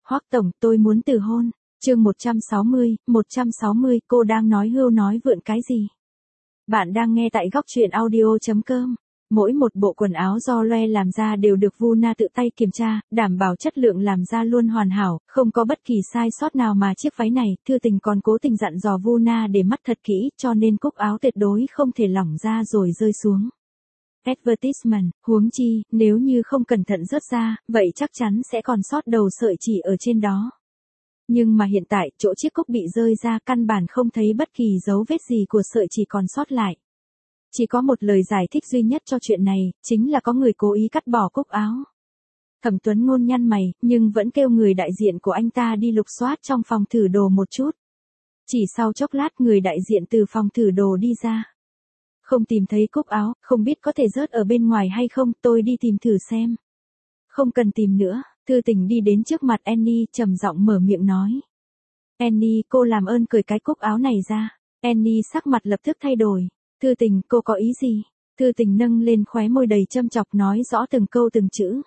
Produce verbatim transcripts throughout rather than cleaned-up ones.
Hoắc tổng, tôi muốn từ hôn. Chương một trăm sáu mươi, một trăm sáu mươi, cô đang nói hưu nói vượn cái gì? Bạn đang nghe tại góc truyện audio chấm com. Mỗi một bộ quần áo do Loe làm ra đều được Vu Na tự tay kiểm tra, đảm bảo chất lượng làm ra luôn hoàn hảo, không có bất kỳ sai sót nào mà chiếc váy này, Thư Tình còn cố tình dặn dò Vu Na để mắt thật kỹ, cho nên cúc áo tuyệt đối không thể lỏng ra rồi rơi xuống. Advertisement, huống chi, nếu như không cẩn thận rớt ra, vậy chắc chắn sẽ còn sót đầu sợi chỉ ở trên đó. Nhưng mà hiện tại, chỗ chiếc cúc bị rơi ra căn bản không thấy bất kỳ dấu vết gì của sợi chỉ còn sót lại. Chỉ có một lời giải thích duy nhất cho chuyện này, chính là có người cố ý cắt bỏ cúc áo. Thẩm Tuấn Ngôn nhăn mày, nhưng vẫn kêu người đại diện của anh ta đi lục soát trong phòng thử đồ một chút. Chỉ sau chốc lát người đại diện từ phòng thử đồ đi ra. Không tìm thấy cúc áo, không biết có thể rớt ở bên ngoài hay không, tôi đi tìm thử xem. Không cần tìm nữa, Thư Tình đi đến trước mặt Annie, trầm giọng mở miệng nói. Annie, cô làm ơn cởi cái cúc áo này ra. Annie sắc mặt lập tức thay đổi. Thư Tình, cô có ý gì? Thư Tình nâng lên khóe môi đầy châm chọc nói rõ từng câu từng chữ.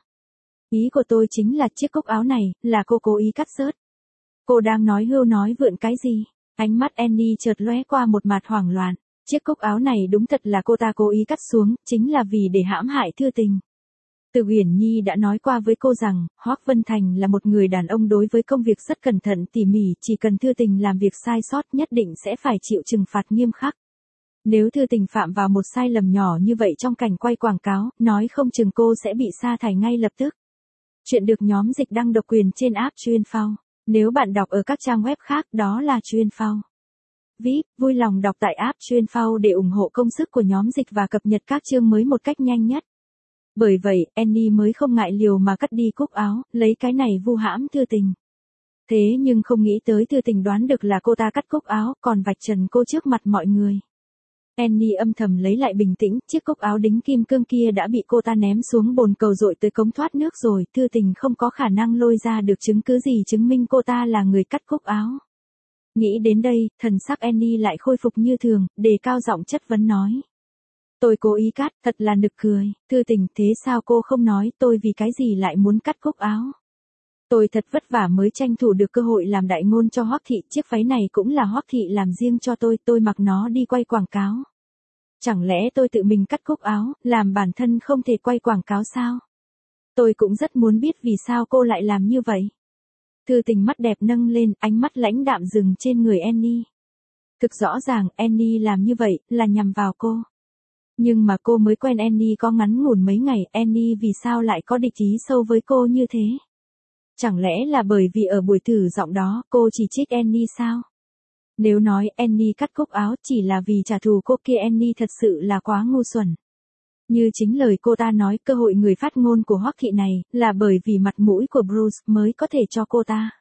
Ý của tôi chính là chiếc cúc áo này, là cô cố ý cắt rớt. Cô đang nói hưu nói vượn cái gì? Ánh mắt Annie chợt lóe qua một mặt hoảng loạn. Chiếc cúc áo này đúng thật là cô ta cố ý cắt xuống, chính là vì để hãm hại Thư Tình. Từ Uyển Nhi đã nói qua với cô rằng, Hoắc Vân Thành là một người đàn ông đối với công việc rất cẩn thận tỉ mỉ, chỉ cần Thư Tình làm việc sai sót nhất định sẽ phải chịu trừng phạt nghiêm khắc. Nếu Thư Tình phạm vào một sai lầm nhỏ như vậy trong cảnh quay quảng cáo, nói không chừng cô sẽ bị sa thải ngay lập tức. Chuyện được nhóm dịch đăng độc quyền trên app Chuyên Phao. Nếu bạn đọc ở các trang web khác đó là Chuyên Phao. vê i pê, vui lòng đọc tại app Chuyên Phao để ủng hộ công sức của nhóm dịch và cập nhật các chương mới một cách nhanh nhất. Bởi vậy, Annie mới không ngại liều mà cắt đi cúc áo, lấy cái này vu hãm Thư Tình. Thế nhưng không nghĩ tới Thư Tình đoán được là cô ta cắt cúc áo, còn vạch trần cô trước mặt mọi người. Annie âm thầm lấy lại bình tĩnh, chiếc cúc áo đính kim cương kia đã bị cô ta ném xuống bồn cầu dội tới cống thoát nước rồi, Thư Tình không có khả năng lôi ra được chứng cứ gì chứng minh cô ta là người cắt cúc áo. Nghĩ đến đây, thần sắc Annie lại khôi phục như thường, đề cao giọng chất vấn nói. Tôi cố ý cắt, thật là nực cười. Thư Tình, thế sao cô không nói tôi vì cái gì lại muốn cắt cúc áo? Tôi thật vất vả mới tranh thủ được cơ hội làm đại ngôn cho Hoắc thị, chiếc váy này cũng là Hoắc thị làm riêng cho tôi, tôi mặc nó đi quay quảng cáo. Chẳng lẽ tôi tự mình cắt cúc áo, làm bản thân không thể quay quảng cáo sao? Tôi cũng rất muốn biết vì sao cô lại làm như vậy. Thư Tình mắt đẹp nâng lên, ánh mắt lãnh đạm dừng trên người Annie. Thực rõ ràng, Annie làm như vậy, là nhằm vào cô. Nhưng mà cô mới quen Annie có ngắn ngủn mấy ngày, Annie vì sao lại có địch ý sâu với cô như thế? Chẳng lẽ là bởi vì ở buổi thử giọng đó, cô chỉ trích Annie sao? Nếu nói Annie cắt cúc áo chỉ là vì trả thù cô kia, Annie thật sự là quá ngu xuẩn. Như chính lời cô ta nói, cơ hội người phát ngôn của Hoắc thị này, là bởi vì mặt mũi của Bruce mới có thể cho cô ta.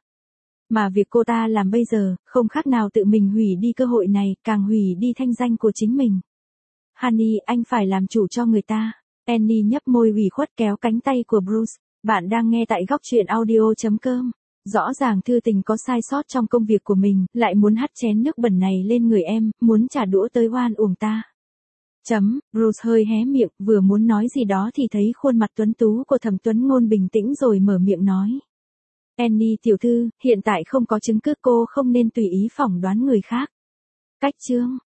Mà việc cô ta làm bây giờ, không khác nào tự mình hủy đi cơ hội này, càng hủy đi thanh danh của chính mình. Honey, anh phải làm chủ cho người ta. Annie nhấp môi ủy khuất kéo cánh tay của Bruce. Bạn đang nghe tại góc truyện audio chấm com. Rõ ràng Thư Tình có sai sót trong công việc của mình, lại muốn hắt chén nước bẩn này lên người em, muốn trả đũa tới oan uổng ta. Chấm, Bruce hơi hé miệng, vừa muốn nói gì đó thì thấy khuôn mặt tuấn tú của Thẩm Tuấn Ngôn bình tĩnh rồi mở miệng nói. Annie tiểu thư, hiện tại không có chứng cứ, cô không nên tùy ý phỏng đoán người khác. Cách chương.